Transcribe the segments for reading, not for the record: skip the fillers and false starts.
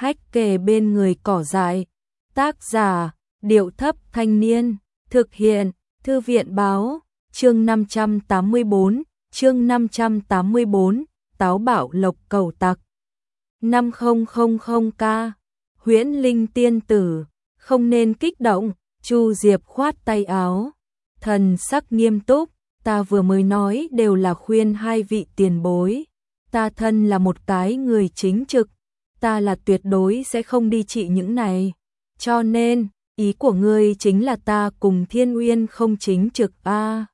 Hách kề bên người cỏ dại. Tác giả, Điệu Thấp Thanh Niên. Thực hiện, Thư viện Báo. Chương 584, Táo bạo lộc cầu tặc. 5000k. Huyễn Linh tiên tử, không nên kích động. Chu Diệp khoát tay áo, thần sắc nghiêm túc. Ta vừa mới nói đều là khuyên hai vị tiền bối. Ta thân là một cái người chính trực, ta là tuyệt đối sẽ không đi trị những này. Cho nên, ý của ngươi chính là ta cùng Thiên Uyên không chính trực a?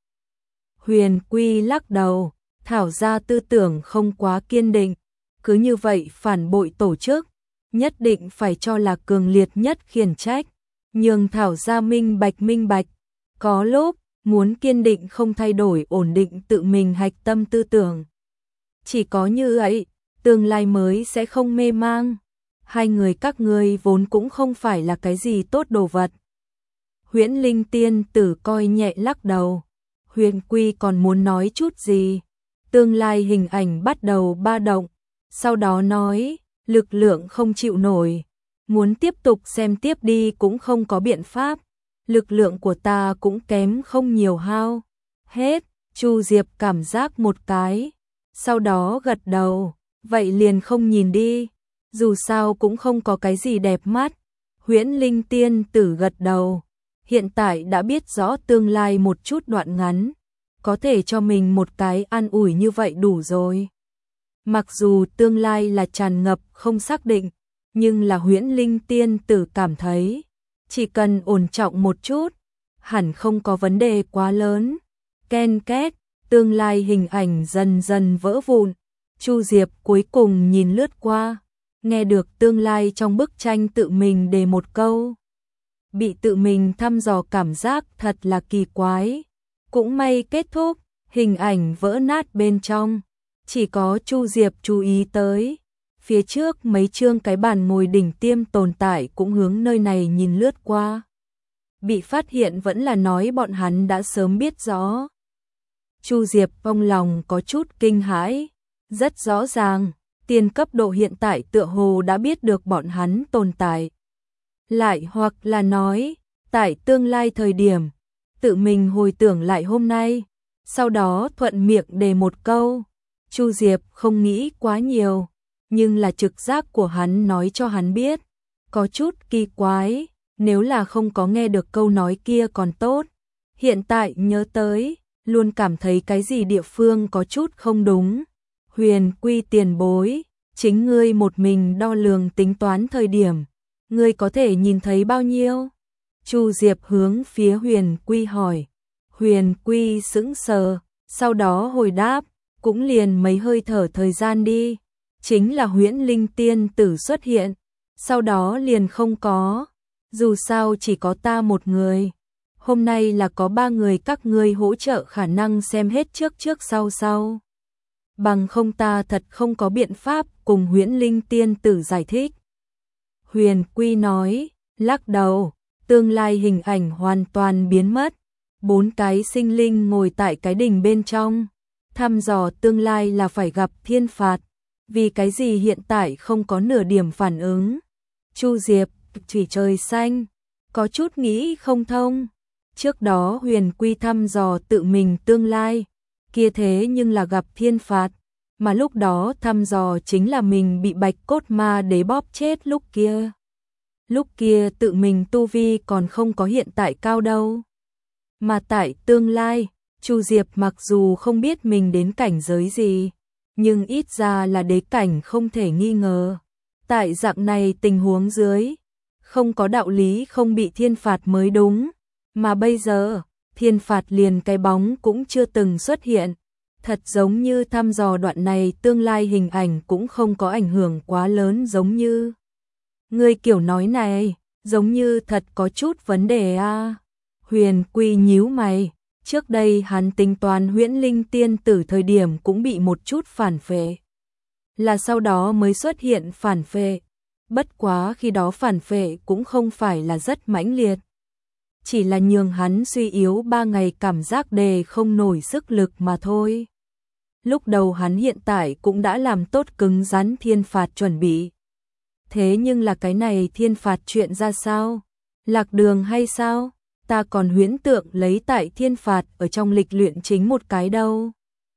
Huyền Quy lắc đầu, Thảo gia tư tưởng không quá kiên định, cứ như vậy phản bội tổ chức, nhất định phải cho là cường liệt nhất khiển trách, nhường Thảo gia minh bạch, có lúc muốn kiên định không thay đổi ổn định tự mình hạch tâm tư tưởng. Chỉ có như vậy, tương lai mới sẽ không mê mang. Hai người các ngươi vốn cũng không phải là cái gì tốt đồ vật. Huyễn Linh tiên tử coi nhẹ lắc đầu. Huyền Quy còn muốn nói chút gì. Tương lai hình ảnh bắt đầu ba động. Sau đó nói, lực lượng không chịu nổi. Muốn tiếp tục xem tiếp đi cũng không có biện pháp. Lực lượng của ta cũng kém không nhiều hao. Hết, Chu Diệp cảm giác một cái. Sau đó gật đầu, vậy liền không nhìn đi. Dù sao cũng không có cái gì đẹp mắt. Huyễn Linh tiên tử gật đầu. Hiện tại đã biết rõ tương lai một chút đoạn ngắn. Có thể cho mình một cái an ủi như vậy đủ rồi. Mặc dù tương lai là tràn ngập không xác định, nhưng là Huyễn Linh tiên tử cảm thấy chỉ cần ổn trọng một chút, hẳn không có vấn đề quá lớn. Ken két, tương lai hình ảnh dần dần vỡ vụn. Chu Diệp cuối cùng nhìn lướt qua, nghe được tương lai trong bức tranh tự mình đề một câu. Bị tự mình thăm dò cảm giác thật là kỳ quái. Cũng may kết thúc, hình ảnh vỡ nát bên trong. Chỉ có Chu Diệp chú ý tới. Phía trước mấy chương cái bàn ngồi đỉnh tiêm tồn tại cũng hướng nơi này nhìn lướt qua. Bị phát hiện vẫn là nói bọn hắn đã sớm biết rõ. Chu Diệp trong lòng có chút kinh hãi. Rất rõ ràng, tiền cấp độ hiện tại tựa hồ đã biết được bọn hắn tồn tại. Lại hoặc là nói, tại tương lai thời điểm, tự mình hồi tưởng lại hôm nay, sau đó thuận miệng đề một câu. Chu Diệp không nghĩ quá nhiều, nhưng là trực giác của hắn nói cho hắn biết, có chút kỳ quái, nếu là không có nghe được câu nói kia còn tốt. Hiện tại nhớ tới, luôn cảm thấy cái gì địa phương có chút không đúng. Huyền Quy tiền bối, chính ngươi một mình đo lường tính toán thời điểm, ngươi có thể nhìn thấy bao nhiêu? Chu Diệp hướng phía Huyền Quy hỏi. Huyền Quy sững sờ, sau đó hồi đáp, cũng liền mấy hơi thở thời gian đi. Chính là Huyễn Linh tiên tử xuất hiện, sau đó liền không có. Dù sao chỉ có ta một người. Hôm nay là có 3 người các ngươi hỗ trợ khả năng xem hết trước sau. Bằng không ta thật không có biện pháp cùng Huyễn Linh tiên tử giải thích. Huyền Quy nói, lắc đầu, tương lai hình ảnh hoàn toàn biến mất. 4 cái sinh linh ngồi tại cái đình bên trong. Thăm dò tương lai là phải gặp thiên phạt. Vì cái gì hiện tại không có nửa điểm phản ứng? Chu Diệp, chỉ trời xanh, có chút nghĩ không thông. Trước đó Huyền Quy thăm dò tự mình tương lai, kia thế nhưng là gặp thiên phạt, mà lúc đó thăm dò chính là mình bị Bạch Cốt Ma Đế bóp chết lúc kia. Lúc kia tự mình tu vi còn không có hiện tại cao đâu. Mà tại tương lai, Chu Diệp mặc dù không biết mình đến cảnh giới gì, nhưng ít ra là đế cảnh không thể nghi ngờ. Tại dạng này tình huống dưới, không có đạo lý không bị thiên phạt mới đúng. Mà bây giờ, thiên phạt liền cái bóng cũng chưa từng xuất hiện. Thật giống như thăm dò đoạn này tương lai hình ảnh cũng không có ảnh hưởng quá lớn giống như. Người kiểu nói này, giống như thật có chút vấn đề a. Huyền Quy nhíu mày, trước đây hắn tính toán Huyễn Linh tiên tử thời điểm cũng bị một chút phản phệ. Là sau đó mới xuất hiện phản phệ. Bất quá khi đó phản phệ cũng không phải là rất mãnh liệt. Chỉ là nhường hắn suy yếu 3 ngày cảm giác đề không nổi sức lực mà thôi. Lúc đầu hắn hiện tại cũng đã làm tốt cứng rắn thiên phạt chuẩn bị. Thế nhưng là cái này thiên phạt chuyện ra sao? Lạc đường hay sao? Ta còn huyễn tượng lấy tại thiên phạt ở trong lịch luyện chính một cái đâu.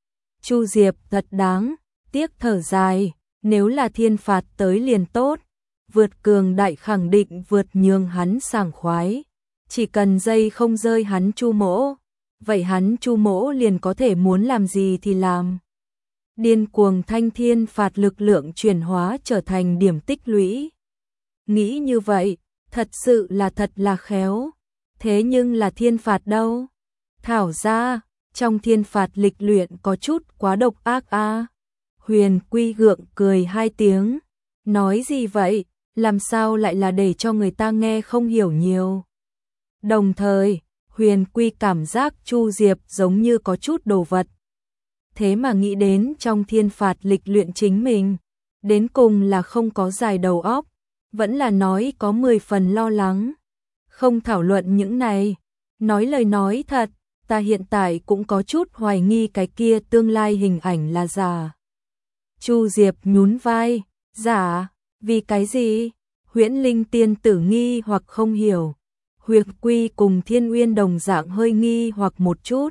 Chu Diệp thật đáng, tiếc thở dài, nếu là thiên phạt tới liền tốt, vượt cường đại khẳng định vượt nhường hắn sảng khoái, chỉ cần dây không rơi hắn Chu Mỗ, vậy hắn Chu Mỗ liền có thể muốn làm gì thì làm. Điên cuồng thanh thiên phạt lực lượng chuyển hóa trở thành điểm tích lũy. Nghĩ như vậy, thật sự là thật là khéo. Thế nhưng là thiên phạt đâu? Thảo ra, trong thiên phạt lịch luyện có chút quá độc ác a. Huyền Quy gượng cười hai tiếng. Nói gì vậy? Làm sao lại là để cho người ta nghe không hiểu nhiều. Đồng thời, Huyền Quy cảm giác Chu Diệp giống như có chút đồ vật. Thế mà nghĩ đến trong thiên phạt lịch luyện chính mình, đến cùng là không có dài đầu óc, vẫn là nói có 10 phần lo lắng. Không thảo luận những này, nói lời nói thật, ta hiện tại cũng có chút hoài nghi cái kia tương lai hình ảnh là giả. Chu Diệp nhún vai, giả, vì cái gì? Huyễn Linh tiên tử nghi hoặc không hiểu. Huyền Quy cùng Thiên Uyên đồng dạng hơi nghi hoặc một chút.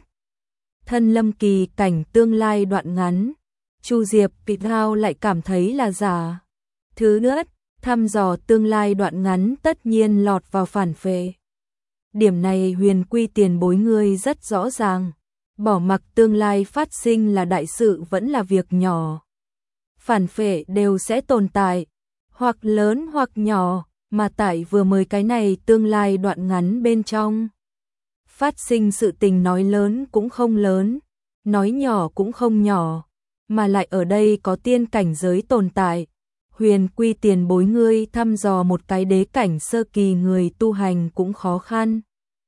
Thân lâm kỳ cảnh tương lai đoạn ngắn, Chu Diệp bị thao lại cảm thấy là giả. Thứ nữa, thăm dò tương lai đoạn ngắn tất nhiên lọt vào phản phệ. Điểm này Huyền Quy tiền bối ngươi rất rõ ràng, bỏ mặc tương lai phát sinh là đại sự vẫn là việc nhỏ. Phản phệ đều sẽ tồn tại, hoặc lớn hoặc nhỏ, mà tại vừa mới cái này tương lai đoạn ngắn bên trong. Phát sinh sự tình nói lớn cũng không lớn, nói nhỏ cũng không nhỏ, mà lại ở đây có tiên cảnh giới tồn tại. Huyền Quy tiền bối ngươi thăm dò một cái đế cảnh sơ kỳ người tu hành cũng khó khăn.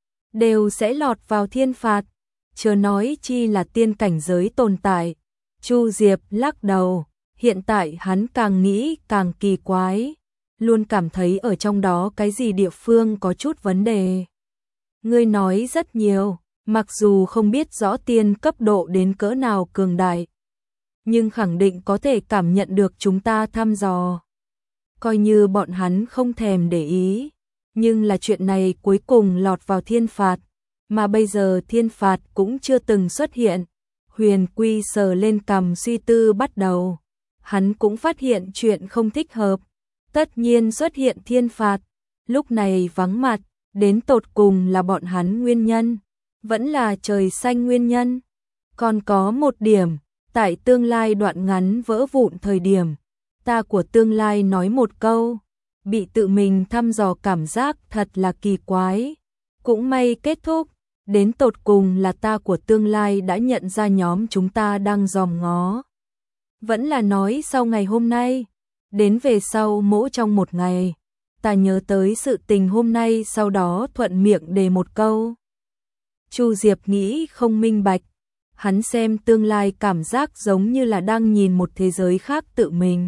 Đều sẽ lọt vào thiên phạt, chớ nói chi là tiên cảnh giới tồn tại. Chu Diệp lắc đầu, hiện tại hắn càng nghĩ càng kỳ quái, luôn cảm thấy ở trong đó cái gì địa phương có chút vấn đề. Ngươi nói rất nhiều, mặc dù không biết rõ tiên cấp độ đến cỡ nào cường đại, nhưng khẳng định có thể cảm nhận được chúng ta thăm dò. Coi như bọn hắn không thèm để ý, nhưng là chuyện này cuối cùng lọt vào thiên phạt, mà bây giờ thiên phạt cũng chưa từng xuất hiện. Huyền Quy sờ lên cằm suy tư bắt đầu, hắn cũng phát hiện chuyện không thích hợp, tất nhiên xuất hiện thiên phạt, lúc này vắng mặt, đến tột cùng là bọn hắn nguyên nhân, vẫn là trời xanh nguyên nhân. Còn có một điểm, tại tương lai đoạn ngắn vỡ vụn thời điểm, ta của tương lai nói một câu, bị tự mình thăm dò cảm giác thật là kỳ quái. Cũng may kết thúc, đến tột cùng là ta của tương lai đã nhận ra nhóm chúng ta đang dòm ngó. Vẫn là nói sau ngày hôm nay, đến về sau mỗi trong một ngày, ta nhớ tới sự tình hôm nay sau đó thuận miệng đề một câu. Chu Diệp nghĩ không minh bạch, hắn xem tương lai cảm giác giống như là đang nhìn một thế giới khác tự mình.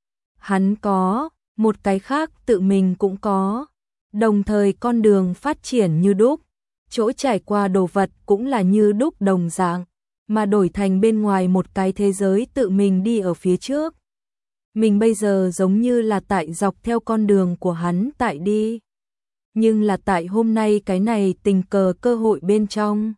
Hắn có, một cái khác tự mình cũng có, đồng thời con đường phát triển như đúc, chỗ trải qua đồ vật cũng là như đúc đồng dạng, mà đổi thành bên ngoài một cái thế giới tự mình đi ở phía trước. Mình bây giờ giống như là tại dọc theo con đường của hắn tại đi, nhưng là tại hôm nay cái này tình cờ cơ hội bên trong.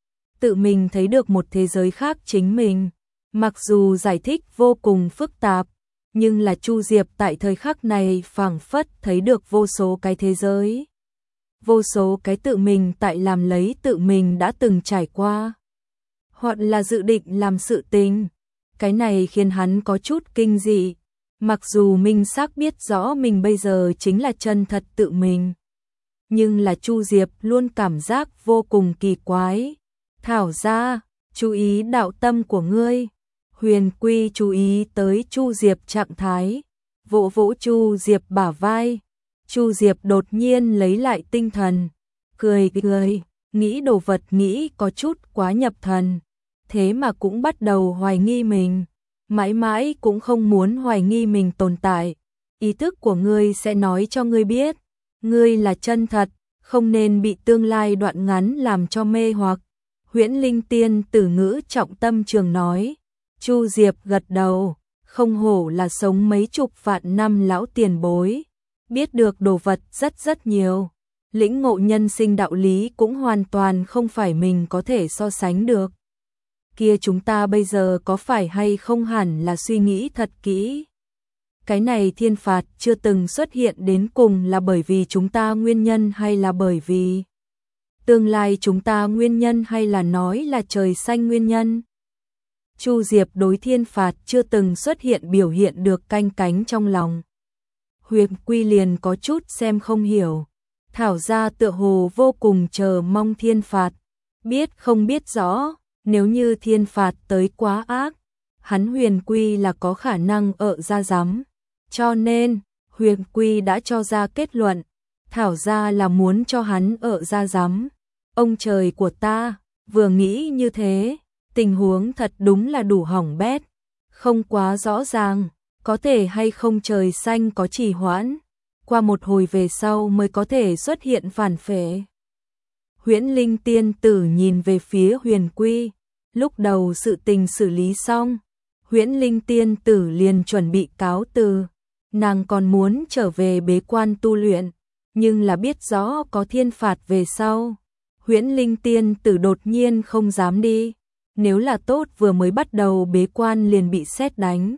Tự mình thấy được một thế giới khác chính mình, mặc dù giải thích vô cùng phức tạp, nhưng là Chu Diệp tại thời khắc này phảng phất thấy được vô số cái thế giới. Vô số cái tự mình tại làm lấy tự mình đã từng trải qua, hoặc là dự định làm sự tình. Cái này khiến hắn có chút kinh dị, mặc dù minh xác biết rõ mình bây giờ chính là chân thật tự mình. Nhưng là Chu Diệp luôn cảm giác vô cùng kỳ quái. Thảo ra, chú ý đạo tâm của ngươi. Huyền Quy chú ý tới Chu Diệp trạng thái, vỗ vỗ Chu Diệp bả vai. Chu Diệp đột nhiên lấy lại tinh thần, cười cười, nghĩ đồ vật nghĩ có chút quá nhập thần, thế mà cũng bắt đầu hoài nghi mình, mãi mãi cũng không muốn hoài nghi mình tồn tại. Ý thức của ngươi sẽ nói cho ngươi biết, ngươi là chân thật, không nên bị tương lai đoạn ngắn làm cho mê hoặc. Huyễn Linh tiên tử ngữ trọng tâm trường nói. Chu Diệp gật đầu, không hổ là sống mấy chục vạn năm lão tiền bối, biết được đồ vật rất nhiều, lĩnh ngộ nhân sinh đạo lý cũng hoàn toàn không phải mình có thể so sánh được. Kia chúng ta bây giờ có phải hay không hẳn là suy nghĩ thật kỹ. Cái này thiên phạt chưa từng xuất hiện đến cùng là bởi vì chúng ta nguyên nhân hay là bởi vì tương lai chúng ta nguyên nhân hay là nói là trời xanh nguyên nhân. Chu Diệp đối thiên phạt chưa từng xuất hiện biểu hiện được canh cánh trong lòng. Huyền Quy liền có chút xem không hiểu. Thảo gia tựa hồ vô cùng chờ mong thiên phạt. Biết không biết rõ, nếu như thiên phạt tới quá ác, hắn Huyền Quy là có khả năng ợ ra giám. Cho nên, Huyền Quy đã cho ra kết luận, Thảo gia là muốn cho hắn ợ ra giám. Ông trời của ta, vừa nghĩ như thế, tình huống thật đúng là đủ hỏng bét, không quá rõ ràng, có thể hay không trời xanh có trì hoãn, qua một hồi về sau mới có thể xuất hiện phản phệ. Huyễn Linh tiên tử nhìn về phía Huyền Quy, lúc đầu sự tình xử lý xong, Huyễn Linh tiên tử liền chuẩn bị cáo từ, nàng còn muốn trở về bế quan tu luyện, nhưng là biết rõ có thiên phạt về sau. Huyễn Linh tiên tử đột nhiên không dám đi, nếu là tốt vừa mới bắt đầu bế quan liền bị sét đánh.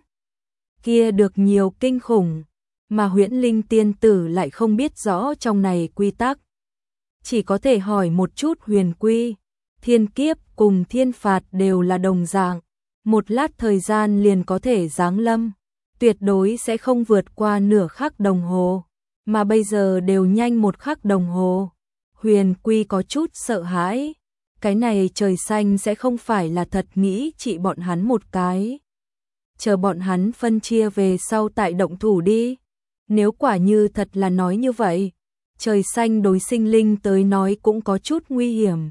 Kia được nhiều kinh khủng, mà Huyễn Linh tiên tử lại không biết rõ trong này quy tắc. Chỉ có thể hỏi một chút Huyền Quy, thiên kiếp cùng thiên phạt đều là đồng dạng, một lát thời gian liền có thể giáng lâm, tuyệt đối sẽ không vượt qua nửa khắc đồng hồ, mà bây giờ đều nhanh một khắc đồng hồ. Huyền Quy có chút sợ hãi, cái này trời xanh sẽ không phải là thật nghĩ trị bọn hắn một cái. Chờ bọn hắn phân chia về sau tại động thủ đi. Nếu quả như thật là nói như vậy, trời xanh đối sinh linh tới nói cũng có chút nguy hiểm.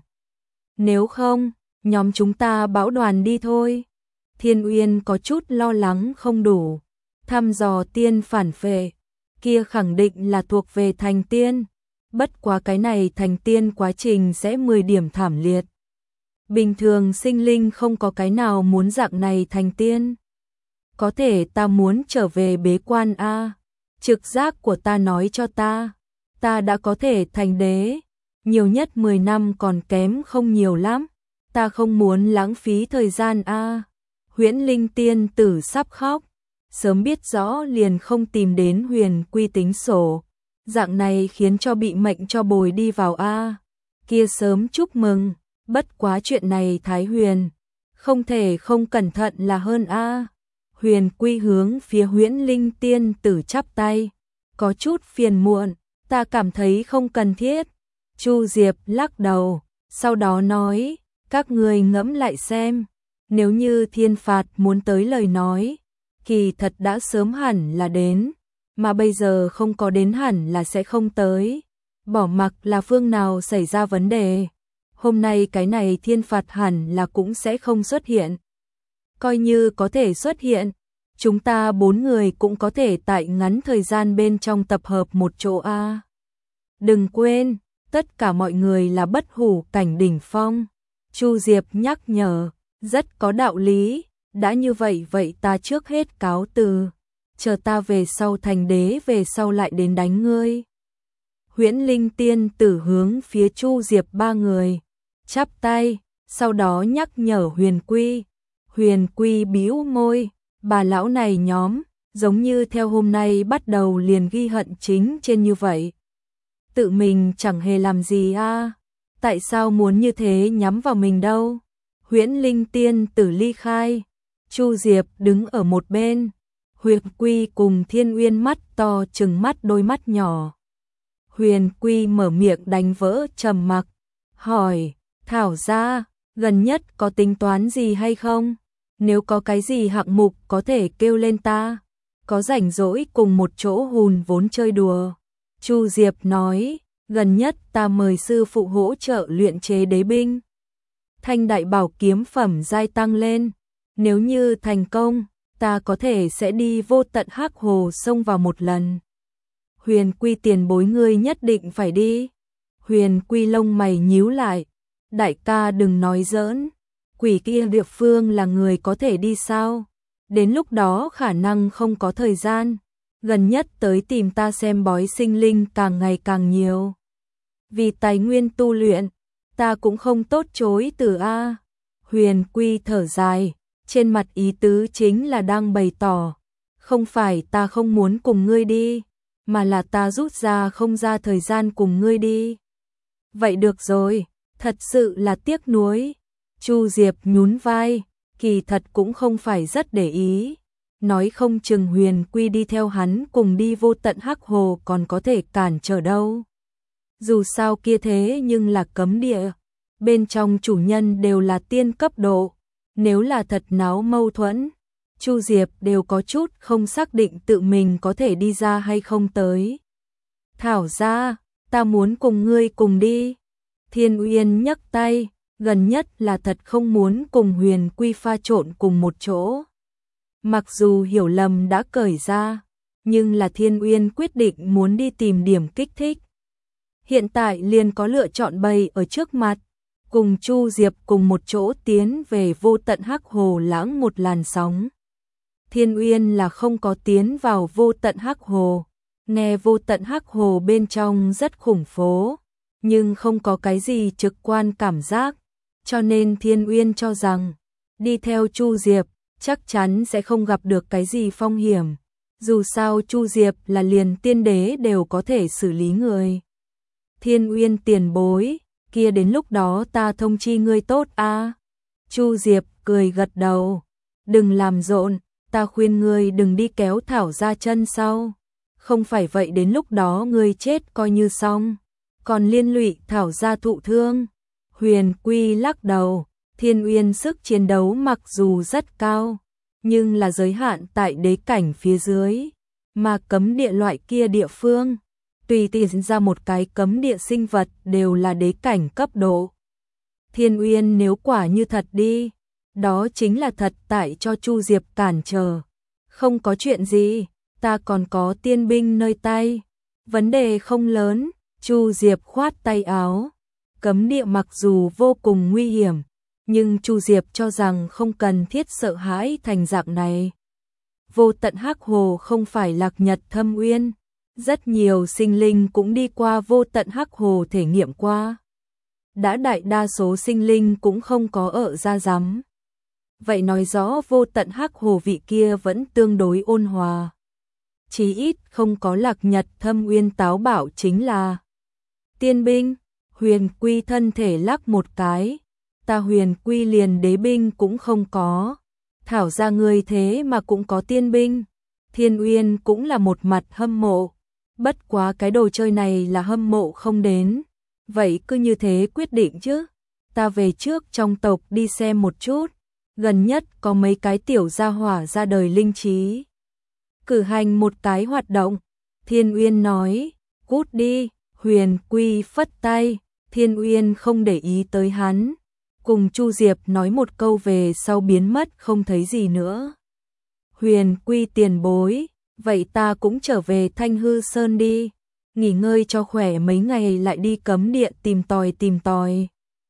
Nếu không, nhóm chúng ta bão đoàn đi thôi. Thiên Uyên có chút lo lắng không đủ, thăm dò tiên phản phệ, kia khẳng định là thuộc về thành tiên. Bất quá cái này thành tiên quá trình sẽ 10 điểm thảm liệt. Bình thường sinh linh không có cái nào muốn dạng này thành tiên. Có thể ta muốn trở về bế quan a. Trực giác của ta nói cho ta đã có thể thành đế, nhiều nhất 10 năm còn kém không nhiều lắm, ta không muốn lãng phí thời gian a. Huyễn Linh tiên tử sắp khóc, sớm biết rõ liền không tìm đến Huyền Quy tính sổ. Dạng này khiến cho bị mệnh cho bồi đi vào a. Kia sớm chúc mừng, bất quá chuyện này Thái Huyền, không thể không cẩn thận là hơn a. Huyền Quy hướng phía Huyễn Linh tiên tử chắp tay, có chút phiền muộn, ta cảm thấy không cần thiết. Chu Diệp lắc đầu, sau đó nói, các người ngẫm lại xem, nếu như thiên phạt muốn tới lời nói, kỳ thật đã sớm hẳn là đến. Mà bây giờ không có đến hẳn là sẽ không tới. Bỏ mặc là phương nào xảy ra vấn đề, hôm nay cái này thiên phạt hẳn là cũng sẽ không xuất hiện. Coi như có thể xuất hiện, chúng ta 4 người cũng có thể tại ngắn thời gian bên trong tập hợp một chỗ a. Đừng quên, tất cả mọi người là bất hủ cảnh đỉnh phong. Chu Diệp nhắc nhở, rất có đạo lý, đã như vậy vậy ta trước hết cáo từ. Chờ ta về sau thành đế về sau lại đến đánh ngươi. Huyễn Linh tiên tử hướng phía Chu Diệp 3 người, chắp tay, sau đó nhắc nhở Huyền Quy. Huyền Quy bĩu môi, bà lão này nhóm, giống như theo hôm nay bắt đầu liền ghi hận chính trên như vậy. Tự mình chẳng hề làm gì a, tại sao muốn như thế nhắm vào mình đâu. Huyễn Linh tiên tử ly khai, Chu Diệp đứng ở một bên. Huyền Quy cùng Thiên Uyên mắt to trừng mắt đôi mắt nhỏ. Huyền Quy mở miệng đánh vỡ trầm mặc, hỏi, Thảo gia, gần nhất có tính toán gì hay không? Nếu có cái gì hạng mục có thể kêu lên ta, có rảnh rỗi cùng một chỗ hùn vốn chơi đùa. Chu Diệp nói, gần nhất ta mời sư phụ hỗ trợ luyện chế đế binh. Thanh đại bảo kiếm phẩm giai tăng lên, nếu như thành công, ta có thể sẽ đi vô tận Hắc Hồ xông vào một lần. Huyền Quy tiền bối ngươi nhất định phải đi. Huyền Quy lông mày nhíu lại, đại ca đừng nói giỡn, quỷ kia địa phương là người có thể đi sao? đến lúc đó khả năng không có thời gian, gần nhất tới tìm ta xem bói sinh linh càng ngày càng nhiều. Vì tài nguyên tu luyện, ta cũng không tốt chối từ A. Huyền Quy thở dài, trên mặt ý tứ chính là đang bày tỏ, không phải ta không muốn cùng ngươi đi, mà là ta rút ra không ra thời gian cùng ngươi đi. Vậy được rồi, thật sự là tiếc nuối. Chu Diệp nhún vai, kỳ thật cũng không phải rất để ý. Nói không chừng Huyền Quy đi theo hắn cùng đi vô tận hắc hồ còn có thể cản trở đâu. Dù sao kia thế nhưng là cấm địa, bên trong chủ nhân đều là tiên cấp độ, nếu là thật náo mâu thuẫn, Chu Diệp đều có chút không xác định tự mình có thể đi ra hay không tới. Thảo ra, ta muốn cùng ngươi cùng đi. Thiên Uyên nhấc tay, gần nhất là thật không muốn cùng Huyền Quy pha trộn cùng một chỗ. Mặc dù hiểu lầm đã cởi ra, nhưng là Thiên Uyên quyết định muốn đi tìm điểm kích thích. Hiện tại liền có lựa chọn bày ở trước mặt, cùng Chu Diệp cùng một chỗ tiến về vô tận hắc hồ lãng một làn sóng. Thiên Uyên là không có tiến vào vô tận hắc hồ, nghe vô tận hắc hồ bên trong rất khủng phố, nhưng không có cái gì trực quan cảm giác, cho nên Thiên Uyên cho rằng đi theo Chu Diệp chắc chắn sẽ không gặp được cái gì phong hiểm, dù sao Chu Diệp là liền tiên đế đều có thể xử lý người. Thiên Uyên tiền bối, kia đến lúc đó ta thông chi ngươi tốt a. Chu Diệp cười gật đầu, đừng làm rộn, ta khuyên ngươi đừng đi kéo Thảo ra chân sau, không phải vậy đến lúc đó ngươi chết coi như xong, còn liên lụy Thảo ra thụ thương. Huyền Quy lắc đầu, Thiên Uyên sức chiến đấu mặc dù rất cao, nhưng là giới hạn tại đế cảnh phía dưới, mà cấm địa loại kia địa phương, tùy tiện ra một cái cấm địa sinh vật đều là đế cảnh cấp độ. Thiên Uyên nếu quả như thật đi, đó chính là thật tại cho Chu Diệp cản trở. Không có chuyện gì, ta còn có tiên binh nơi tay, vấn đề không lớn. Chu Diệp khoát tay áo, cấm địa mặc dù vô cùng nguy hiểm, nhưng Chu Diệp cho rằng không cần thiết sợ hãi thành dạng này. Vô tận hắc hồ không phải Lạc Nhật Thâm Uyên, rất nhiều sinh linh cũng đi qua vô tận hắc hồ thể nghiệm qua. Đã đại đa số sinh linh cũng không có ở ra rắm. Vậy nói rõ vô tận hắc hồ vị kia vẫn tương đối ôn hòa. Chí ít không có Lạc Nhật Thâm Uyên táo bạo chính là tiên binh. Huyền Quy thân thể lắc một cái, ta Huyền Quy liền đế binh cũng không có, Thảo ra người thế mà cũng có tiên binh. Thiên Uyên cũng là một mặt hâm mộ, bất quá cái đồ chơi này là hâm mộ không đến, vậy cứ như thế quyết định chứ. Ta về trước trong tộc đi xem một chút, gần nhất có mấy cái tiểu gia hỏa ra đời linh trí, cử hành một cái hoạt động. Thiên Uyên nói, cút đi. Huyền Quy phất tay, Thiên Uyên không để ý tới hắn, cùng Chu Diệp nói một câu về sau biến mất không thấy gì nữa. Huyền Quy tiền bối, vậy ta cũng trở về Thanh Hư Sơn đi, nghỉ ngơi cho khỏe mấy ngày lại đi cấm địa tìm tòi.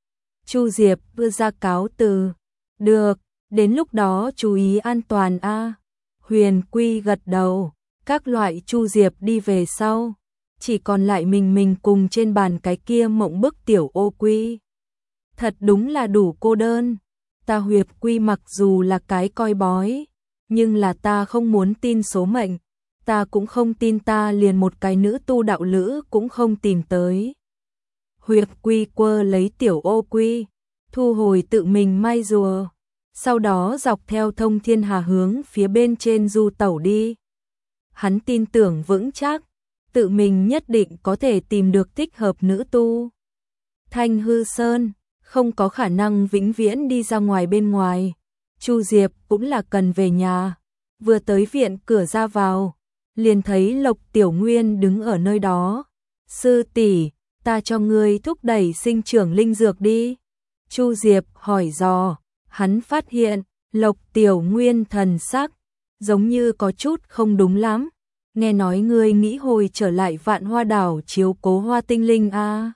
Chu Diệp đưa ra cáo từ, được, đến lúc đó chú ý an toàn a. Huyền Quy gật đầu, các loại Chu Diệp đi về sau. Chỉ còn lại mình cùng trên bàn cái kia mộng bức tiểu ô quy. Thật đúng là đủ cô đơn. Ta Huyền Quy mặc dù là cái coi bói, nhưng là ta không muốn tin số mệnh. Ta cũng không tin ta liền một cái nữ tu đạo lữ cũng không tìm tới. Huyền Quy quơ lấy tiểu ô quy, thu hồi tự mình may rùa, sau đó dọc theo thông thiên hà hướng phía bên trên du tẩu đi. Hắn tin tưởng vững chắc, tự mình nhất định có thể tìm được thích hợp nữ tu. Thanh Hư Sơn không có khả năng vĩnh viễn đi ra ngoài bên ngoài. Chu Diệp cũng là cần về nhà. Vừa tới viện cửa ra vào, liền thấy Lộc Tiểu Nguyên đứng ở nơi đó. Sư tỷ, ta cho ngươi thúc đẩy sinh trưởng linh dược đi. Chu Diệp hỏi dò, hắn phát hiện Lộc Tiểu Nguyên thần sắc giống như có chút không đúng lắm. Nghe nói ngươi nghĩ hồi trở lại Vạn Hoa đảo chiếu cố hoa tinh linh a.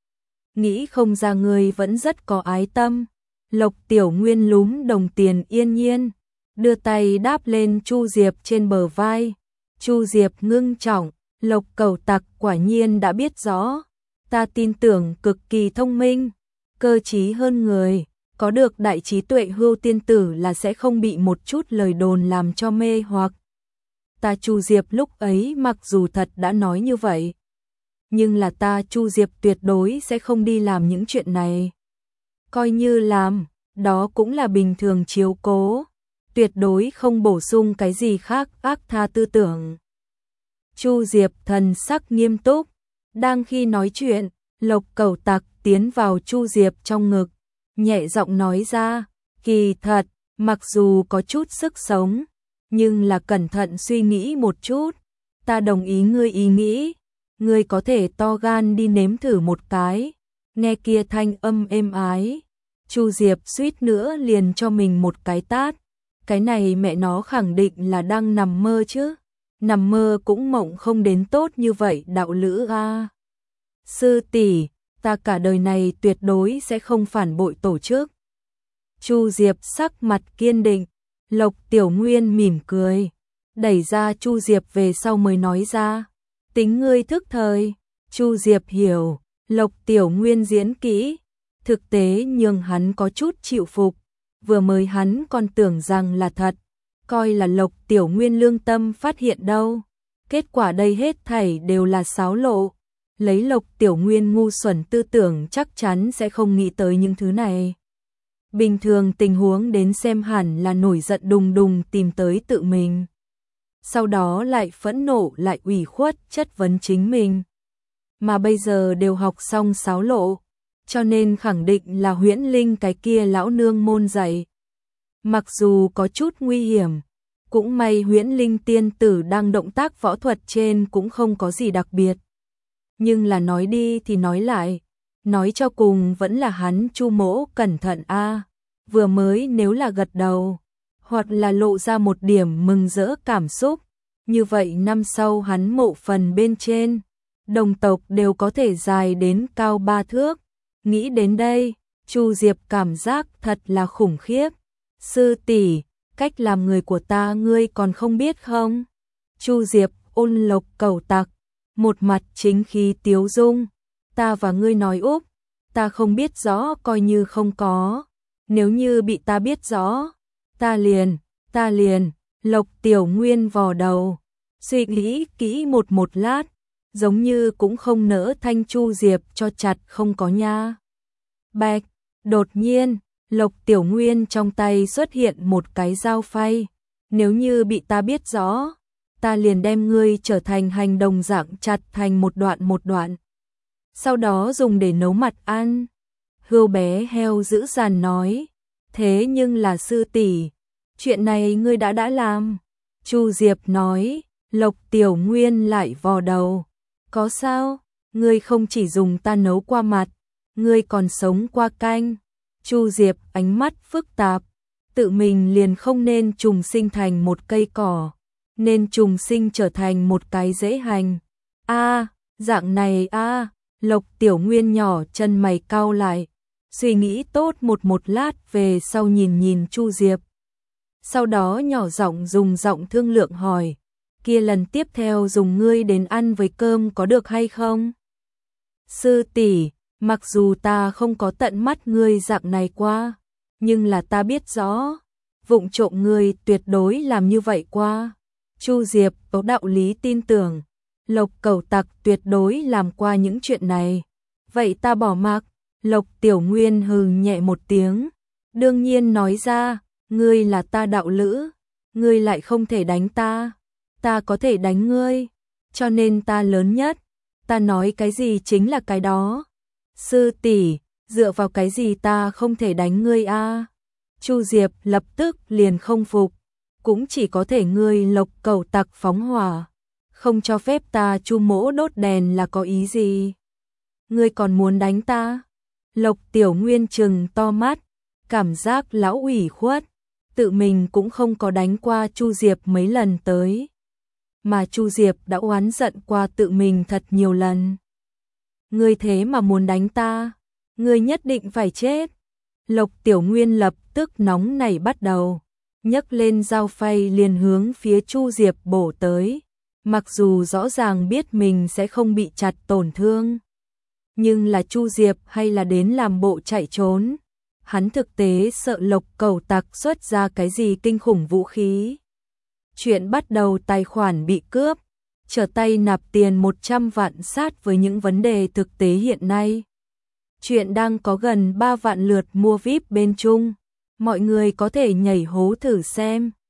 Nghĩ không ra ngươi vẫn rất có ái tâm. Lộc Tiểu Nguyên lúm đồng tiền yên nhiên, đưa tay đáp lên Chu Diệp trên bờ vai. Chu Diệp ngưng trọng, Lộc Cẩu Tặc quả nhiên đã biết rõ, ta tin tưởng cực kỳ thông minh, cơ trí hơn người, có được đại trí tuệ Hưu tiên tử là sẽ không bị một chút lời đồn làm cho mê hoặc. Ta Chu Diệp lúc ấy mặc dù thật đã nói như vậy, nhưng là ta Chu Diệp tuyệt đối sẽ không đi làm những chuyện này. Coi như làm, đó cũng là bình thường chiếu cố, tuyệt đối không bổ sung cái gì khác ác tha tư tưởng. Chu Diệp thần sắc nghiêm túc, đang khi nói chuyện, Lộc Cẩu Tặc tiến vào Chu Diệp trong ngực, nhẹ giọng nói ra, kỳ thật, mặc dù có chút sức sống, nhưng là cẩn thận suy nghĩ một chút, ta đồng ý ngươi ý nghĩ, ngươi có thể to gan đi nếm thử một cái. Nghe kia thanh âm êm ái, Chu Diệp suýt nữa liền cho mình một cái tát, cái này mẹ nó khẳng định là đang nằm mơ chứ, nằm mơ cũng mộng không đến tốt như vậy đạo lữ a. Sư tỷ, ta cả đời này tuyệt đối sẽ không phản bội tổ chức. Chu Diệp sắc mặt kiên định, Lộc Tiểu Nguyên mỉm cười, đẩy ra Chu Diệp về sau mới nói ra, tính ngươi thức thời. Chu Diệp hiểu, Lộc Tiểu Nguyên diễn kỹ, thực tế nhưng hắn có chút chịu phục, vừa mới hắn còn tưởng rằng là thật, coi là Lộc Tiểu Nguyên lương tâm phát hiện đâu, kết quả đây hết thảy đều là xáo lộ, lấy Lộc Tiểu Nguyên ngu xuẩn tư tưởng chắc chắn sẽ không nghĩ tới những thứ này. Bình thường tình huống đến xem hẳn là nổi giận đùng đùng tìm tới tự mình, sau đó lại phẫn nộ lại ủy khuất chất vấn chính mình. Mà bây giờ đều học xong xáo lộ, cho nên khẳng định là Huyễn Linh cái kia lão nương môn dạy. Mặc dù có chút nguy hiểm, cũng may Huyễn Linh tiên tử đang động tác võ thuật trên cũng không có gì đặc biệt. Nhưng là nói đi thì nói lại, nói cho cùng vẫn là hắn Chu Mỗ cẩn thận a, vừa mới nếu là gật đầu, hoặc là lộ ra một điểm mừng rỡ cảm xúc, như vậy năm sau hắn mộ phần bên trên, đồng tộc đều có thể dài đến cao 3 thước. Nghĩ đến đây, Chu Diệp cảm giác thật là khủng khiếp. Sư tỷ, cách làm người của ta ngươi còn không biết không? Chu Diệp ôn Lộc Cẩu Tặc, một mặt chính khí tiếu dung, ta và ngươi nói úp, ta không biết rõ coi như không có, nếu như bị ta biết rõ, ta liền, Lộc Tiểu Nguyên vò đầu, suy nghĩ kỹ một lát, giống như cũng không nỡ thanh Chu Diệp cho chặt không có nha. Bạch, đột nhiên, Lộc Tiểu Nguyên trong tay xuất hiện một cái dao phay, nếu như bị ta biết rõ, ta liền đem ngươi trở thành hành đồng dạng chặt thành một đoạn, sau đó dùng để nấu mặt ăn. Hươu bé heo dữ dằn nói, thế nhưng là sư tỷ, chuyện này ngươi đã làm. Chu Diệp nói, Lộc Tiểu Nguyên lại vò đầu, có sao, ngươi không chỉ dùng ta nấu qua mặt, ngươi còn sống qua canh. Chu Diệp ánh mắt phức tạp, tự mình liền không nên trùng sinh thành một cây cỏ, nên trùng sinh trở thành một cái rễ hành. A, dạng này a, Lộc Tiểu Nguyên nhỏ chân mày cau lại, suy nghĩ tốt một lát về sau nhìn Chu Diệp. Sau đó nhỏ giọng dùng giọng thương lượng hỏi, kia lần tiếp theo dùng ngươi đến ăn với cơm có được hay không? Sư tỷ, mặc dù ta không có tận mắt ngươi dạng này qua, nhưng là ta biết rõ, vụng trộm ngươi tuyệt đối làm như vậy qua. Chu Diệp có đạo lý tin tưởng, Lộc Cẩu Tặc tuyệt đối làm qua những chuyện này. Vậy ta bỏ mặc. Lộc Tiểu Nguyên hừ nhẹ một tiếng, đương nhiên nói ra, ngươi là ta đạo lữ, ngươi lại không thể đánh ta có thể đánh ngươi, cho nên ta lớn nhất, ta nói cái gì chính là cái đó. Sư tỷ, dựa vào cái gì ta không thể đánh ngươi a? Chu Diệp lập tức liền không phục, cũng chỉ có thể ngươi Lộc Cẩu Tặc phóng hỏa, không cho phép ta Chu Mỗ đốt đèn là có ý gì? Ngươi còn muốn đánh ta? Lộc Tiểu Nguyên trừng to mắt, cảm giác lão ủy khuất, tự mình cũng không có đánh qua Chu Diệp mấy lần tới, mà Chu Diệp đã oán giận qua tự mình thật nhiều lần. Ngươi thế mà muốn đánh ta, ngươi nhất định phải chết. Lộc Tiểu Nguyên lập tức nóng nảy bắt đầu, nhấc lên dao phay liền hướng phía Chu Diệp bổ tới. Mặc dù rõ ràng biết mình sẽ không bị chặt tổn thương, nhưng là Chu Diệp hay là đến làm bộ chạy trốn. Hắn thực tế sợ Lộc Cẩu Tặc xuất ra cái gì kinh khủng vũ khí. Chuyện bắt đầu tài khoản bị cướp, trở tay nạp tiền 100 vạn sát với những vấn đề thực tế hiện nay. Chuyện đang có gần 3 vạn lượt mua VIP bên Trung. Mọi người có thể nhảy hố thử xem.